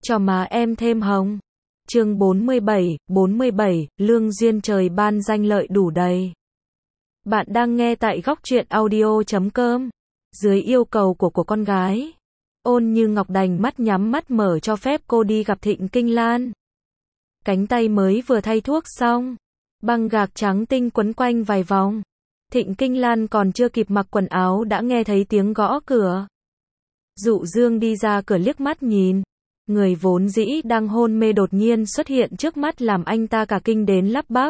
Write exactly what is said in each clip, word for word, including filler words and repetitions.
cho má em thêm hồng. Chương bốn mươi bảy, bốn mươi bảy, lương duyên trời ban danh lợi đủ đầy. Bạn đang nghe tại góc truyện audio chấm com. Dưới yêu cầu của của con gái, Ôn Như Ngọc đành mắt nhắm mắt mở cho phép cô đi gặp Thịnh Kinh Lan. Cánh tay mới vừa thay thuốc xong, băng gạc trắng tinh quấn quanh vài vòng. Thịnh Kinh Lan còn chưa kịp mặc quần áo đã nghe thấy tiếng gõ cửa. Dụ Dương đi ra cửa liếc mắt nhìn. Người vốn dĩ đang hôn mê đột nhiên xuất hiện trước mắt làm anh ta cả kinh đến lắp bắp.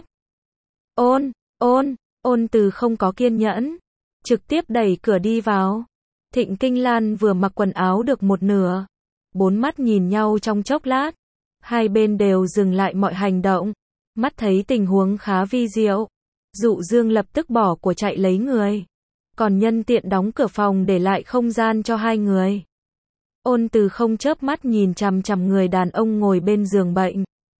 Ôn, ôn, ôn từ không có kiên nhẫn. Trực tiếp đẩy cửa đi vào. Thịnh Kinh Lan vừa mặc quần áo được một nửa. Bốn mắt nhìn nhau trong chốc lát. Hai bên đều dừng lại mọi hành động. Mắt thấy tình huống khá vi diệu. Dụ Dương lập tức bỏ của chạy lấy người. Còn nhân tiện đóng cửa phòng để lại không gian cho hai người. Ôn từ không chớp mắt nhìn chằm chằm người đàn ông ngồi bên giường bệnh.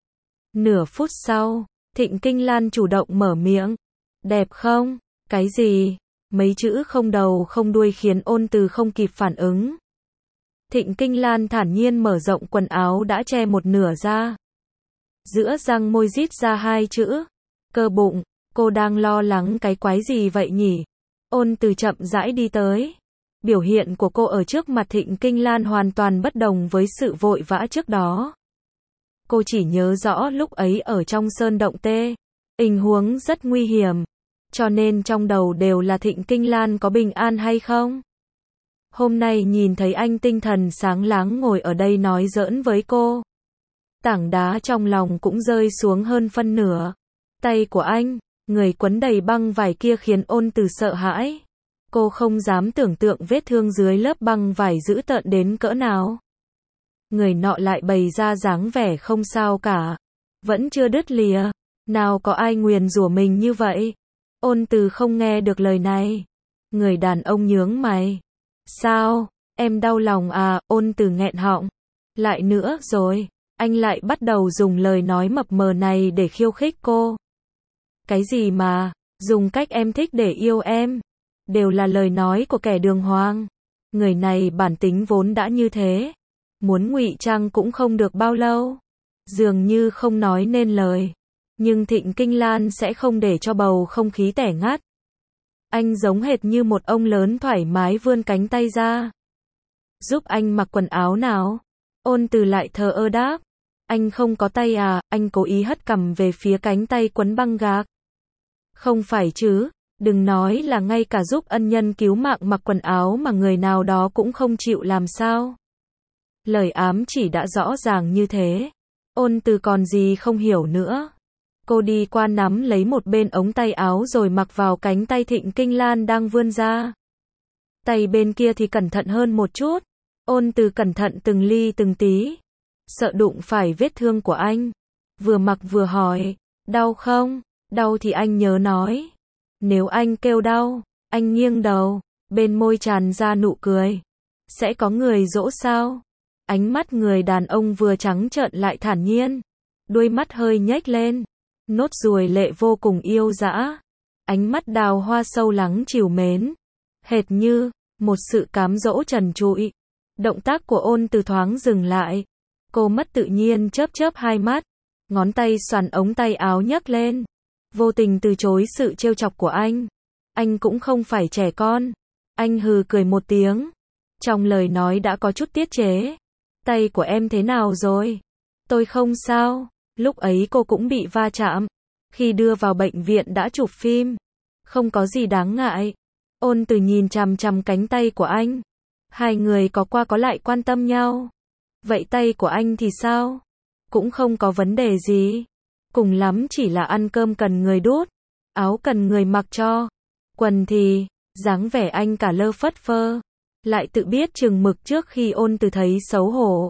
Nửa phút sau, Thịnh Kinh Lan chủ động mở miệng. Đẹp không? Cái gì? Mấy chữ không đầu không đuôi khiến ôn từ không kịp phản ứng. Thịnh Kinh Lan thản nhiên mở rộng quần áo đã che một nửa ra. Giữa răng môi rít ra hai chữ. Cơ bụng, cô đang lo lắng cái quái gì vậy nhỉ? Ôn từ chậm rãi đi tới. Biểu hiện của cô ở trước mặt Thịnh Kinh Lan hoàn toàn bất đồng với sự vội vã trước đó. Cô chỉ nhớ rõ lúc ấy ở trong sơn động tê, tình huống rất nguy hiểm, cho nên trong đầu đều là Thịnh Kinh Lan có bình an hay không. Hôm nay nhìn thấy anh tinh thần sáng láng ngồi ở đây nói giỡn với cô. Tảng đá trong lòng cũng rơi xuống hơn phân nửa. Tay của anh, người quấn đầy băng vải kia khiến ôn từ sợ hãi. Cô không dám tưởng tượng vết thương dưới lớp băng vải dữ tợn đến cỡ nào. Người nọ lại bày ra dáng vẻ không sao cả. Vẫn chưa đứt lìa. Nào có ai nguyền rủa mình như vậy. Ôn từ không nghe được lời này. Người đàn ông nhướng mày. Sao? Em đau lòng à? Ôn từ nghẹn họng. Lại nữa rồi. Anh lại bắt đầu dùng lời nói mập mờ này để khiêu khích cô. Cái gì mà? Dùng cách em thích để yêu em. Đều là lời nói của kẻ đường hoàng. Người này bản tính vốn đã như thế. Muốn ngụy trang cũng không được bao lâu. Dường như không nói nên lời. Nhưng Thịnh Kinh Lan sẽ không để cho bầu không khí tẻ ngắt. Anh giống hệt như một ông lớn thoải mái vươn cánh tay ra. Giúp anh mặc quần áo nào? Ôn từ lại thờ ơ đáp. Anh không có tay à? Anh cố ý hất cằm về phía cánh tay quấn băng gạc. Không phải chứ. Đừng nói là ngay cả giúp ân nhân cứu mạng mặc quần áo mà người nào đó cũng không chịu làm sao. Lời ám chỉ đã rõ ràng như thế. Ôn từ còn gì không hiểu nữa. Cô đi qua nắm lấy một bên ống tay áo rồi mặc vào cánh tay Thịnh Kinh Lan đang vươn ra. Tay bên kia thì cẩn thận hơn một chút. Ôn từ cẩn thận từng ly từng tí. Sợ đụng phải vết thương của anh. Vừa mặc vừa hỏi. Đau không? Đau thì anh nhớ nói. Nếu anh kêu đau, anh nghiêng đầu, bên môi tràn ra nụ cười. Sẽ có người dỗ sao? Ánh mắt người đàn ông vừa trắng trợn lại thản nhiên. Đuôi mắt hơi nhếch lên. Nốt ruồi lệ vô cùng yêu dã. Ánh mắt đào hoa sâu lắng trìu mến. Hệt như một sự cám dỗ trần trụi. Động tác của ôn từ thoáng dừng lại. Cô mất tự nhiên chớp chớp hai mắt. Ngón tay xoắn ống tay áo nhấc lên. Vô tình từ chối sự trêu chọc của anh. Anh cũng không phải trẻ con. Anh hừ cười một tiếng. Trong lời nói đã có chút tiết chế. Tay của em thế nào rồi? Tôi không sao. Lúc ấy cô cũng bị va chạm. Khi đưa vào bệnh viện đã chụp phim. Không có gì đáng ngại. Ôn từ nhìn chằm chằm cánh tay của anh. Hai người có qua có lại quan tâm nhau. Vậy tay của anh thì sao? Cũng không có vấn đề gì. Cùng lắm chỉ là ăn cơm cần người đút, áo cần người mặc cho, quần thì, dáng vẻ anh cả lơ phất phơ, lại tự biết chừng mực trước khi ôn từ thấy xấu hổ.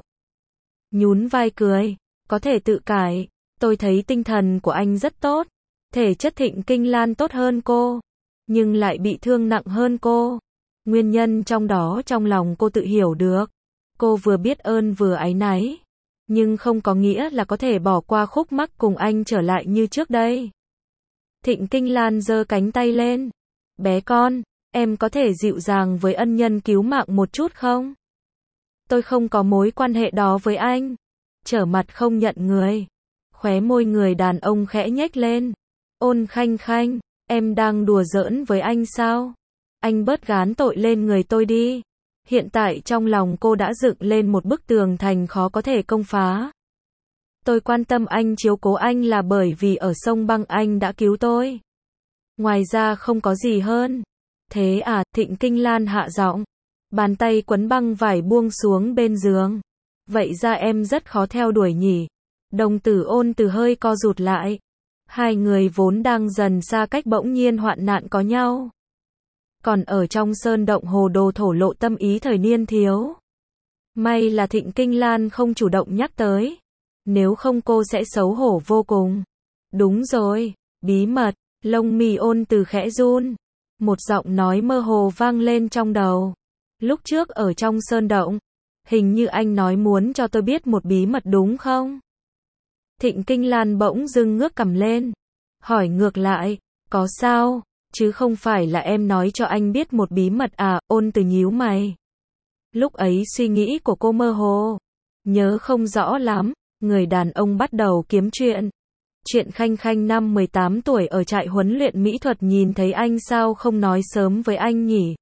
Nhún vai cười, có thể tự cải, tôi thấy tinh thần của anh rất tốt, thể chất Thịnh Kinh Lan tốt hơn cô, nhưng lại bị thương nặng hơn cô. Nguyên nhân trong đó trong lòng cô tự hiểu được, cô vừa biết ơn vừa áy náy. Nhưng không có nghĩa là có thể bỏ qua khúc mắc cùng anh trở lại như trước đây. Thịnh Kinh Lan giơ cánh tay lên. Bé con, em có thể dịu dàng với ân nhân cứu mạng một chút không? Tôi không có mối quan hệ đó với anh. trở mặt không nhận người. Khóe môi người đàn ông khẽ nhếch lên. Ôn Khanh Khanh, em đang đùa giỡn với anh sao? Anh bớt gán tội lên người tôi đi. Hiện tại trong lòng cô đã dựng lên một bức tường thành khó có thể công phá. Tôi quan tâm anh, chiếu cố anh là bởi vì ở sông băng anh đã cứu tôi. Ngoài ra không có gì hơn. Thế à? Thịnh Kinh Lan hạ giọng. Bàn tay quấn băng vải buông xuống bên giường. Vậy ra em rất khó theo đuổi nhỉ? Đồng tử Ôn Từ hơi co rụt lại. Hai người vốn đang dần xa cách bỗng nhiên hoạn nạn có nhau. Còn ở trong sơn động hồ đồ thổ lộ tâm ý thời niên thiếu. May là Thịnh Kinh Lan không chủ động nhắc tới. Nếu không cô sẽ xấu hổ vô cùng. Đúng rồi, bí mật. Lông mi Ôn Từ khẽ run. Một giọng nói mơ hồ vang lên trong đầu. Lúc trước ở trong sơn động, hình như anh nói muốn cho tôi biết một bí mật đúng không? Thịnh Kinh Lan bỗng dưng ngước cằm lên. Hỏi ngược lại, có sao? Chứ không phải là em nói cho anh biết một bí mật à? Ôn Từ nhíu mày. Lúc ấy suy nghĩ của cô mơ hồ. Nhớ không rõ lắm. Người đàn ông bắt đầu kiếm chuyện. Chuyện Khanh Khanh năm mười tám tuổi ở trại huấn luyện mỹ thuật nhìn thấy anh sao không nói sớm với anh nhỉ?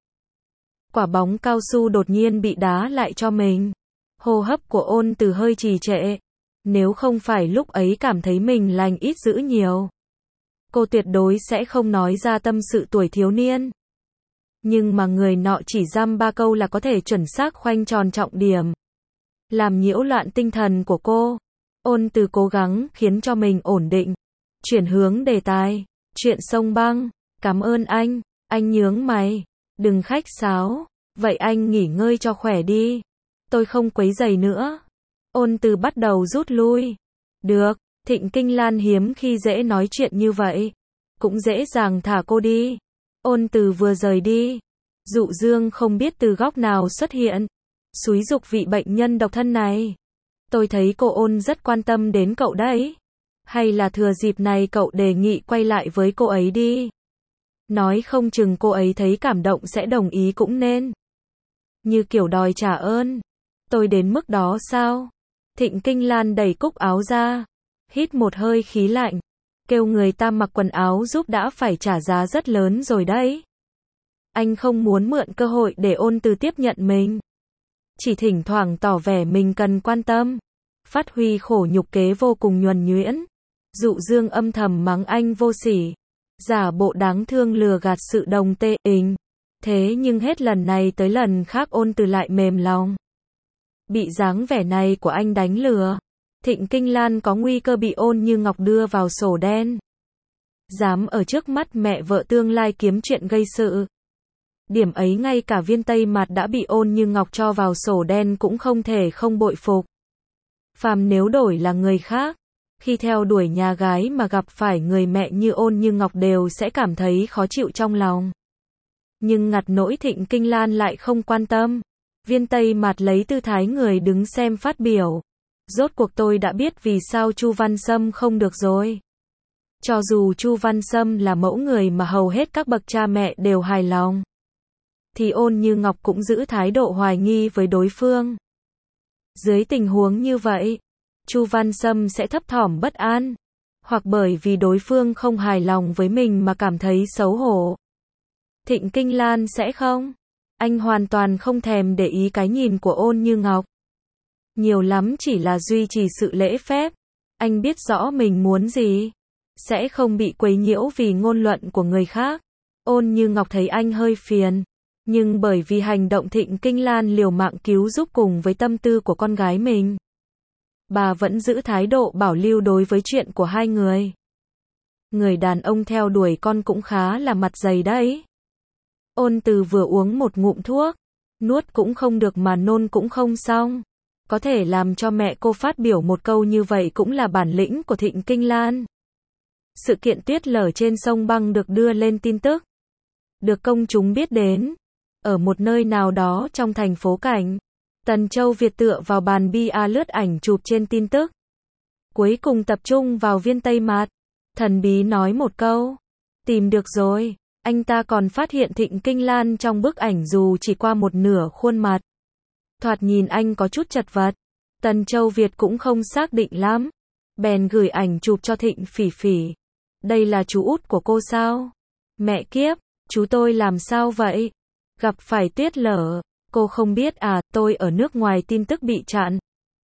Quả bóng cao su đột nhiên bị đá lại cho mình. Hô hấp của Ôn Từ hơi trì trệ. Nếu không phải lúc ấy cảm thấy mình lành ít dữ nhiều, cô tuyệt đối sẽ không nói ra tâm sự tuổi thiếu niên. Nhưng mà người nọ chỉ dăm ba câu là có thể chuẩn xác khoanh tròn trọng điểm. Làm nhiễu loạn tinh thần của cô. Ôn Từ cố gắng khiến cho mình ổn định. Chuyển hướng đề tài. Chuyện sông băng. Cảm ơn anh. Anh nhướng mày. Đừng khách sáo. Vậy anh nghỉ ngơi cho khỏe đi. Tôi không quấy rầy nữa. Ôn Từ bắt đầu rút lui. Được. Thịnh Kinh Lan hiếm khi dễ nói chuyện như vậy. Cũng dễ dàng thả cô đi. Ôn Từ vừa rời đi. Dụ Dương không biết từ góc nào xuất hiện. Xúi giục vị bệnh nhân độc thân này. Tôi thấy cô Ôn rất quan tâm đến cậu đấy. Hay là thừa dịp này cậu đề nghị quay lại với cô ấy đi. Nói không chừng cô ấy thấy cảm động sẽ đồng ý cũng nên. Như kiểu đòi trả ơn. Tôi đến mức đó sao? Thịnh Kinh Lan đẩy cúc áo ra. Hít một hơi khí lạnh. Kêu người ta mặc quần áo giúp đã phải trả giá rất lớn rồi đấy. Anh không muốn mượn cơ hội để Ôn Từ tiếp nhận mình. Chỉ thỉnh thoảng tỏ vẻ mình cần quan tâm. Phát huy khổ nhục kế vô cùng nhuần nhuyễn. Dụ Dương âm thầm mắng anh vô sỉ. Giả bộ đáng thương lừa gạt sự đồng tê ình. Thế nhưng hết lần này tới lần khác Ôn Từ lại mềm lòng. Bị dáng vẻ này của anh đánh lừa. Thịnh Kinh Lan có nguy cơ bị Ôn Như Ngọc đưa vào sổ đen. Dám ở trước mắt mẹ vợ tương lai kiếm chuyện gây sự. Điểm ấy ngay cả Viên Tây Mạt đã bị Ôn Như Ngọc cho vào sổ đen cũng không thể không bội phục. Phàm nếu đổi là người khác, khi theo đuổi nhà gái mà gặp phải người mẹ như Ôn Như Ngọc đều sẽ cảm thấy khó chịu trong lòng. Nhưng ngặt nỗi Thịnh Kinh Lan lại không quan tâm. Viên Tây Mạt lấy tư thái người đứng xem phát biểu. Rốt cuộc tôi đã biết vì sao Chu Văn Sâm không được rồi. Cho dù Chu Văn Sâm là mẫu người mà hầu hết các bậc cha mẹ đều hài lòng, thì Ôn Như Ngọc cũng giữ thái độ hoài nghi với đối phương. Dưới tình huống như vậy, Chu Văn Sâm sẽ thấp thỏm bất an, hoặc bởi vì đối phương không hài lòng với mình mà cảm thấy xấu hổ. Thịnh Kinh Lan sẽ không. Anh hoàn toàn không thèm để ý cái nhìn của Ôn Như Ngọc. Nhiều lắm chỉ là duy trì sự lễ phép. Anh biết rõ mình muốn gì. Sẽ không bị quấy nhiễu vì ngôn luận của người khác. Ôn Như Ngọc thấy anh hơi phiền. Nhưng bởi vì hành động Thịnh Kinh Lan liều mạng cứu giúp cùng với tâm tư của con gái mình, bà vẫn giữ thái độ bảo lưu đối với chuyện của hai người. Người đàn ông theo đuổi con cũng khá là mặt dày đấy. Ôn Từ vừa uống một ngụm thuốc, nuốt cũng không được mà nôn cũng không xong. Có thể làm cho mẹ cô phát biểu một câu như vậy cũng là bản lĩnh của Thịnh Kinh Lan. Sự kiện tuyết lở trên sông băng được đưa lên tin tức, được công chúng biết đến. Ở một nơi nào đó trong thành phố Cảnh, Tần Châu Việt tựa vào bàn bia lướt ảnh chụp trên tin tức. Cuối cùng tập trung vào Viên Tây Mạt. Thần bí nói một câu. Tìm được rồi. Anh ta còn phát hiện Thịnh Kinh Lan trong bức ảnh dù chỉ qua một nửa khuôn mặt. Thoạt nhìn anh có chút chật vật. Tần Châu Việt cũng không xác định lắm. Bèn gửi ảnh chụp cho Thịnh Phỉ Phỉ. Đây là chú út của cô sao? Mẹ kiếp, chú tôi làm sao vậy? Gặp phải tuyết lở. Cô không biết à, tôi ở nước ngoài tin tức bị chặn.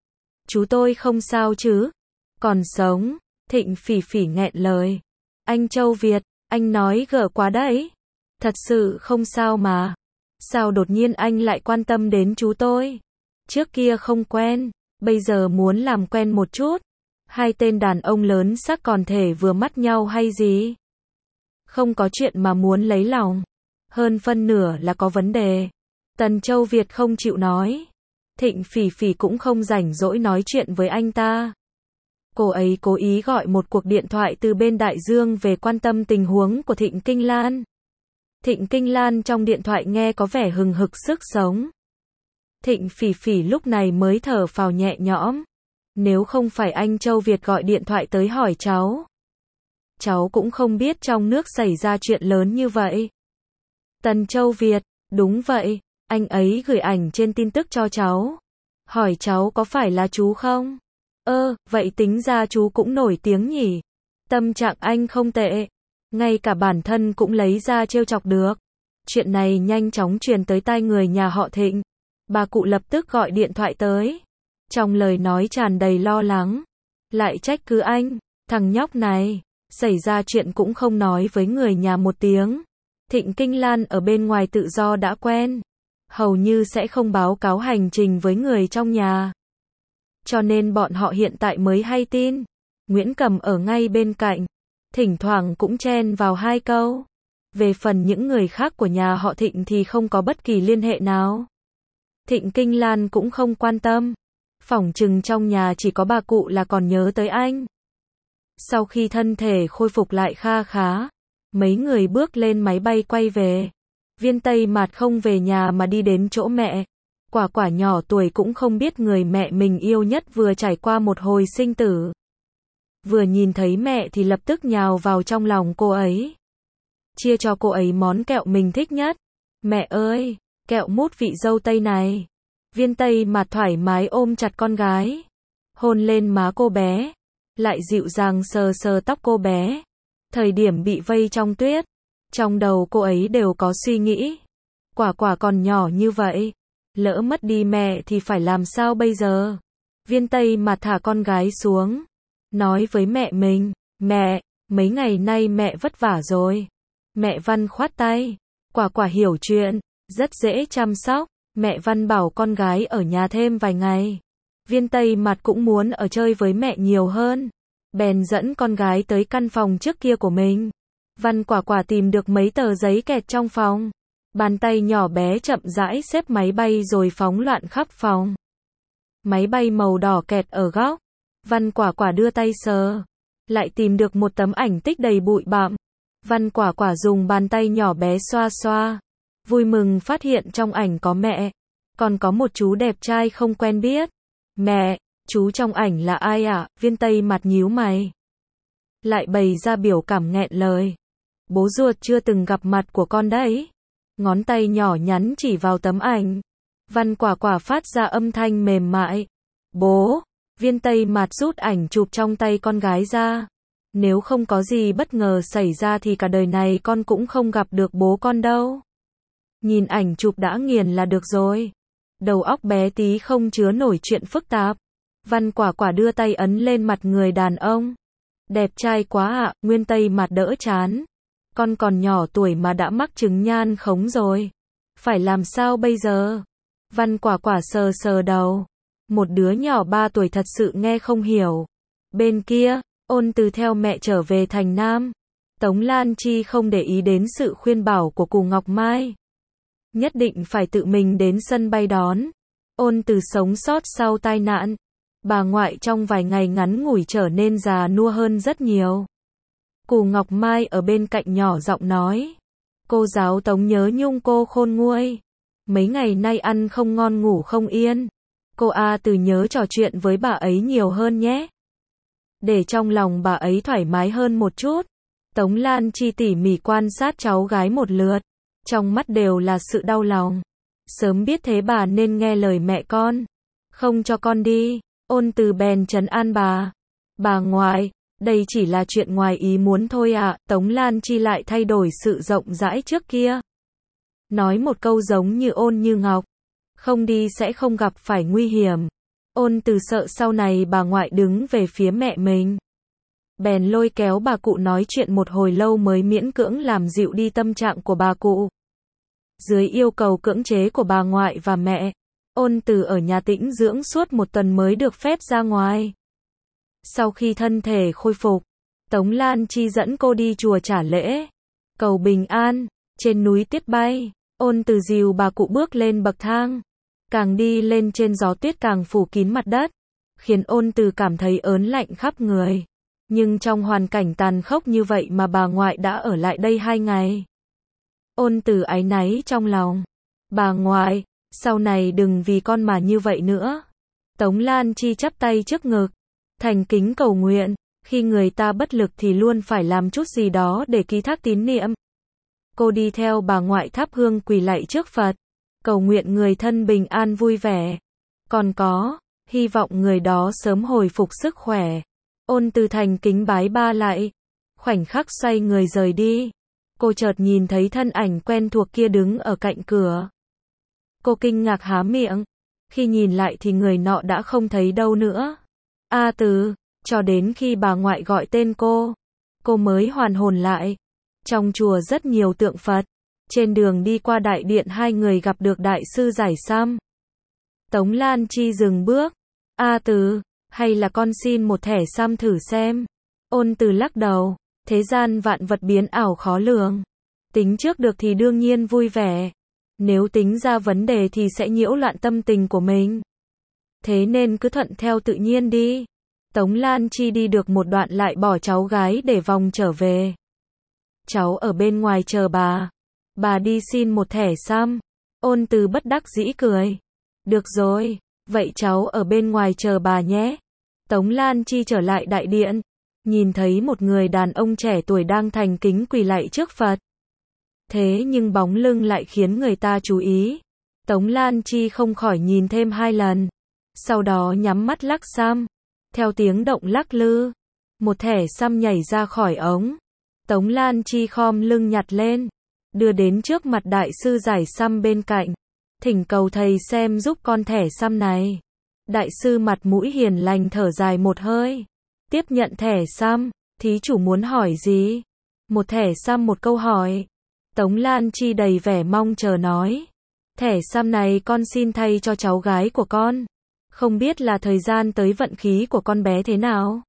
Chú tôi không sao chứ? Còn sống. Thịnh Phỉ Phỉ nghẹn lời. Anh Châu Việt, anh nói gở quá đấy. Thật sự không sao mà. Sao đột nhiên anh lại quan tâm đến chú tôi? Trước kia không quen, bây giờ muốn làm quen một chút. Hai tên đàn ông lớn xác còn thể vừa mắt nhau hay gì? Không có chuyện mà muốn lấy lòng. Hơn phân nửa là có vấn đề. Tần Châu Việt không chịu nói. Thịnh Phỉ Phỉ cũng không rảnh rỗi nói chuyện với anh ta. Cô ấy cố ý gọi một cuộc điện thoại từ bên Đại Dương về quan tâm tình huống của Thịnh Kinh Lan. Thịnh Kinh Lan trong điện thoại nghe có vẻ hừng hực sức sống. Thịnh Phỉ Phỉ lúc này mới thở phào nhẹ nhõm. Nếu không phải anh Châu Việt gọi điện thoại tới hỏi cháu, cháu cũng không biết trong nước xảy ra chuyện lớn như vậy. Tần Châu Việt, đúng vậy, anh ấy gửi ảnh trên tin tức cho cháu. Hỏi cháu có phải là chú không? Ơ, vậy tính ra chú cũng nổi tiếng nhỉ? Tâm trạng anh không tệ. Ngay cả bản thân cũng lấy ra trêu chọc được. Chuyện này nhanh chóng truyền tới tai người nhà họ Thịnh. Bà cụ lập tức gọi điện thoại tới. Trong lời nói tràn đầy lo lắng. Lại trách cứ anh, thằng nhóc này, xảy ra chuyện cũng không nói với người nhà một tiếng. Thịnh Kinh Lan ở bên ngoài tự do đã quen. Hầu như sẽ không báo cáo hành trình với người trong nhà. Cho nên bọn họ hiện tại mới hay tin. Nguyễn Cầm ở ngay bên cạnh. Thỉnh thoảng cũng chen vào hai câu. Về phần những người khác của nhà họ Thịnh thì không có bất kỳ liên hệ nào. Thịnh Kinh Lan cũng không quan tâm. Phỏng chừng trong nhà chỉ có bà cụ là còn nhớ tới anh. Sau khi thân thể khôi phục lại kha khá, mấy người bước lên máy bay quay về. Viên Tây Mạt không về nhà mà đi đến chỗ mẹ. Quả Quả nhỏ tuổi cũng không biết người mẹ mình yêu nhất vừa trải qua một hồi sinh tử. Vừa nhìn thấy mẹ thì lập tức nhào vào trong lòng cô ấy. Chia cho cô ấy món kẹo mình thích nhất. Mẹ ơi, kẹo mút vị dâu tây này. Viên Tây Mạt thoải mái ôm chặt con gái. Hôn lên má cô bé. Lại dịu dàng sờ sờ tóc cô bé. Thời điểm bị vây trong tuyết. Trong đầu cô ấy đều có suy nghĩ. Quả Quả còn nhỏ như vậy. Lỡ mất đi mẹ thì phải làm sao bây giờ? Viên Tây Mạt thả con gái xuống. Nói với mẹ mình. Mẹ, mấy ngày nay mẹ vất vả rồi. Mẹ Văn khoát tay. Quả Quả hiểu chuyện. Rất dễ chăm sóc. Mẹ Văn bảo con gái ở nhà thêm vài ngày. Viên Tây Mạt cũng muốn ở chơi với mẹ nhiều hơn. Bèn dẫn con gái tới căn phòng trước kia của mình. Văn Quả Quả tìm được mấy tờ giấy kẹt trong phòng. Bàn tay nhỏ bé chậm rãi xếp máy bay rồi phóng loạn khắp phòng. Máy bay màu đỏ kẹt ở góc. Văn Quả Quả đưa tay sờ. Lại tìm được một tấm ảnh tích đầy bụi bặm. Văn Quả Quả dùng bàn tay nhỏ bé xoa xoa. Vui mừng phát hiện trong ảnh có mẹ. Còn có một chú đẹp trai không quen biết. Mẹ, chú trong ảnh là ai ạ? À? Viên Tây Mạt nhíu mày. Lại bày ra biểu cảm nghẹn lời. Bố ruột chưa từng gặp mặt của con đấy. Ngón tay nhỏ nhắn chỉ vào tấm ảnh. Văn Quả Quả phát ra âm thanh mềm mại. Bố. Viên Tây Mạt rút ảnh chụp trong tay con gái ra. Nếu không có gì bất ngờ xảy ra thì cả đời này con cũng không gặp được bố con đâu. Nhìn ảnh chụp đã nghiền là được rồi. Đầu óc bé tí không chứa nổi chuyện phức tạp. Văn Quả Quả đưa tay ấn lên mặt người đàn ông. Đẹp trai quá ạ, à, Nguyên Tây Mạt đỡ chán. Con còn nhỏ tuổi mà đã mắc chứng nhan khống rồi. Phải làm sao bây giờ? Văn Quả Quả sờ sờ đầu. Một đứa nhỏ ba tuổi thật sự nghe không hiểu. Bên kia, Ôn Từ theo mẹ trở về thành Nam. Tống Lan Chi không để ý đến sự khuyên bảo của Cù Ngọc Mai. Nhất định phải tự mình đến sân bay đón. Ôn Từ sống sót sau tai nạn. Bà ngoại trong vài ngày ngắn ngủi trở nên già nua hơn rất nhiều. Cù Ngọc Mai ở bên cạnh nhỏ giọng nói. Cô giáo Tống nhớ nhung cô khôn nguôi. Mấy ngày nay ăn không ngon ngủ không yên. Cô A Từ nhớ trò chuyện với bà ấy nhiều hơn nhé. Để trong lòng bà ấy thoải mái hơn một chút. Tống Lan Chi tỉ mỉ quan sát cháu gái một lượt. Trong mắt đều là sự đau lòng. Sớm biết thế bà nên nghe lời mẹ con. Không cho con đi. Ôn Từ bèn trấn an bà. Bà ngoại, đây chỉ là chuyện ngoài ý muốn thôi ạ. Tống Lan Chi lại thay đổi sự rộng rãi trước kia. Nói một câu giống như ôn như ngọc. Không đi sẽ không gặp phải nguy hiểm. Ôn Từ sợ sau này bà ngoại đứng về phía mẹ mình. Bèn lôi kéo bà cụ nói chuyện một hồi lâu mới miễn cưỡng làm dịu đi tâm trạng của bà cụ. Dưới yêu cầu cưỡng chế của bà ngoại và mẹ, Ôn Từ ở nhà tĩnh dưỡng suốt một tuần mới được phép ra ngoài. Sau khi thân thể khôi phục, Tống Lan Chi dẫn cô đi chùa trả lễ, cầu bình an. Trên núi tuyết bay, Ôn Từ dìu bà cụ bước lên bậc thang. Càng đi lên trên gió tuyết càng phủ kín mặt đất, khiến Ôn Từ cảm thấy ớn lạnh khắp người. Nhưng trong hoàn cảnh tàn khốc như vậy mà bà ngoại đã ở lại đây hai ngày. Ôn Từ áy náy trong lòng. Bà ngoại, sau này đừng vì con mà như vậy nữa. Tống Lan Chi chắp tay trước ngực, thành kính cầu nguyện. Khi người ta bất lực thì luôn phải làm chút gì đó để ký thác tín niệm. Cô đi theo bà ngoại thắp hương quỳ lạy trước Phật, cầu nguyện người thân bình an vui vẻ. Còn có, hy vọng người đó sớm hồi phục sức khỏe. Ôn Từ thành kính bái ba lạy, khoảnh khắc xoay người rời đi. Cô chợt nhìn thấy thân ảnh quen thuộc kia đứng ở cạnh cửa. Cô kinh ngạc há miệng. Khi nhìn lại thì người nọ đã không thấy đâu nữa. A Từ, cho đến khi bà ngoại gọi tên cô, cô mới hoàn hồn lại. Trong chùa rất nhiều tượng Phật. Trên đường đi qua đại điện hai người gặp được đại sư Giải Sam. Tống Lan Chi dừng bước. A Từ, hay là con xin một thẻ Sam thử xem. Ôn Từ lắc đầu. Thế gian vạn vật biến ảo khó lường. Tính trước được thì đương nhiên vui vẻ. Nếu tính ra vấn đề thì sẽ nhiễu loạn tâm tình của mình. Thế nên cứ thuận theo tự nhiên đi. Tống Lan Chi đi được một đoạn lại bỏ cháu gái để vòng trở về. Cháu ở bên ngoài chờ bà. Bà đi xin một thẻ Sam. Ôn Từ bất đắc dĩ cười. Được rồi, vậy cháu ở bên ngoài chờ bà nhé. Tống Lan Chi trở lại đại điện, nhìn thấy một người đàn ông trẻ tuổi đang thành kính quỳ lạy trước Phật. Thế nhưng bóng lưng lại khiến người ta chú ý. Tống Lan Chi không khỏi nhìn thêm hai lần. Sau đó nhắm mắt lắc Sam. Theo tiếng động lắc lư, một thẻ Sam nhảy ra khỏi ống. Tống Lan Chi khom lưng nhặt lên, đưa đến trước mặt đại sư Giải Sam bên cạnh. Thỉnh cầu thầy xem giúp con thẻ Sam này. Đại sư mặt mũi hiền lành thở dài một hơi. Tiếp nhận thẻ Sam, thí chủ muốn hỏi gì? Một thẻ Sam một câu hỏi. Tống Lan Chi đầy vẻ mong chờ nói. Thẻ Sam này con xin thay cho cháu gái của con. Không biết là thời gian tới vận khí của con bé thế nào?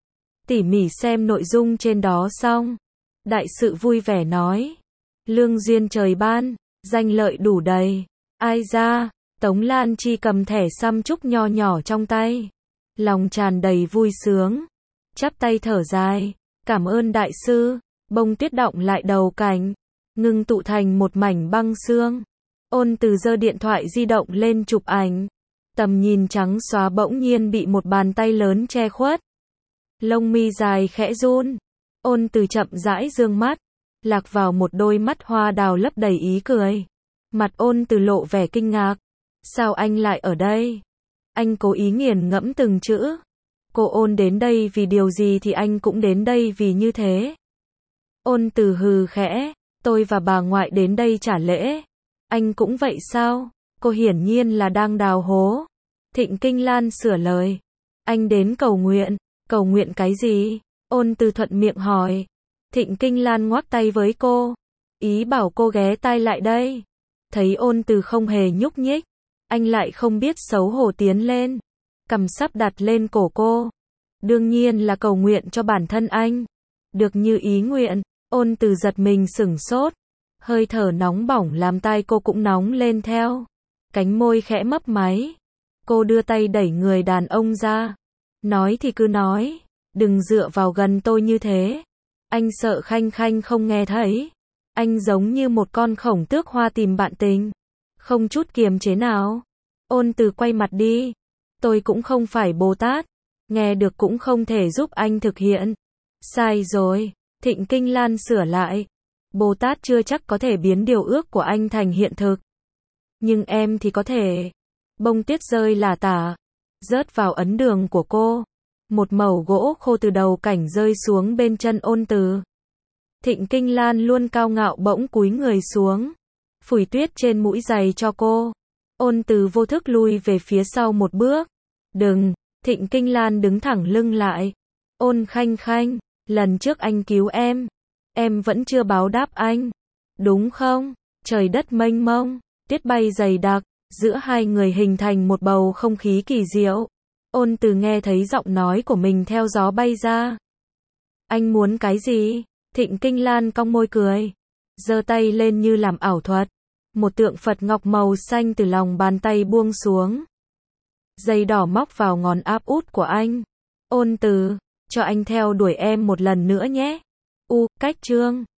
Tỉ mỉ xem nội dung trên đó xong. Đại sự vui vẻ nói. Lương duyên trời ban, danh lợi đủ đầy. Ai ra? Tống Lan Chi cầm thẻ Sam trúc nho nhỏ trong tay. Lòng tràn đầy vui sướng. Chắp tay thở dài. Cảm ơn đại sư. Bông tuyết đọng lại đầu cành, ngưng tụ thành một mảnh băng xương. Ôn Từ giơ điện thoại di động lên chụp ảnh. Tầm nhìn trắng xóa bỗng nhiên bị một bàn tay lớn che khuất. Lông mi dài khẽ run. Ôn Từ chậm rãi dương mắt, lạc vào một đôi mắt hoa đào lấp đầy ý cười. Mặt Ôn Từ lộ vẻ kinh ngạc. Sao anh lại ở đây? Anh cố ý nghiền ngẫm từng chữ. Cô Ôn đến đây vì điều gì thì anh cũng đến đây vì như thế. Ôn Từ hừ khẽ. Tôi và bà ngoại đến đây trả lễ. Anh cũng vậy sao? Cô hiển nhiên là đang đào hố. Thịnh Kinh Lan sửa lời. Anh đến cầu nguyện. Cầu nguyện cái gì? Ôn Từ thuận miệng hỏi. Thịnh Kinh Lan ngoắc tay với cô. Ý bảo cô ghé tai lại đây. Thấy Ôn Từ không hề nhúc nhích, anh lại không biết xấu hổ tiến lên. Cầm sắp đặt lên cổ cô. Đương nhiên là cầu nguyện cho bản thân anh. Được như ý nguyện. Ôn Từ giật mình sửng sốt. Hơi thở nóng bỏng làm tai cô cũng nóng lên theo. Cánh môi khẽ mấp máy. Cô đưa tay đẩy người đàn ông ra. Nói thì cứ nói. Đừng dựa vào gần tôi như thế. Anh sợ Khanh Khanh không nghe thấy. Anh giống như một con khổng tước hoa tìm bạn tình. Không chút kiềm chế nào. Ôn Từ quay mặt đi. Tôi cũng không phải Bồ Tát. Nghe được cũng không thể giúp anh thực hiện. Sai rồi. Thịnh Kinh Lan sửa lại. Bồ Tát chưa chắc có thể biến điều ước của anh thành hiện thực. Nhưng em thì có thể. Bông tuyết rơi lả tả. rớt vào ấn đường của cô. Một mẩu gỗ khô từ đầu cảnh rơi xuống bên chân Ôn Từ. Thịnh Kinh Lan luôn cao ngạo bỗng cúi người xuống, phủi tuyết trên mũi giày cho cô. Ôn Từ vô thức lui về phía sau một bước. Đừng, Thịnh Kinh Lan đứng thẳng lưng lại. Ôn Khanh Khanh, lần trước anh cứu em, em vẫn chưa báo đáp anh, đúng không? Trời đất mênh mông, tuyết bay dày đặc, giữa hai người hình thành một bầu không khí kỳ diệu. Ôn Từ nghe thấy giọng nói của mình theo gió bay ra. Anh muốn cái gì? Thịnh Kinh Lan cong môi cười, giơ tay lên như làm ảo thuật. Một tượng Phật ngọc màu xanh từ lòng bàn tay buông xuống. Dây đỏ móc vào ngón áp út của anh. Ôn Từ, cho anh theo đuổi em một lần nữa nhé. U, cách chương.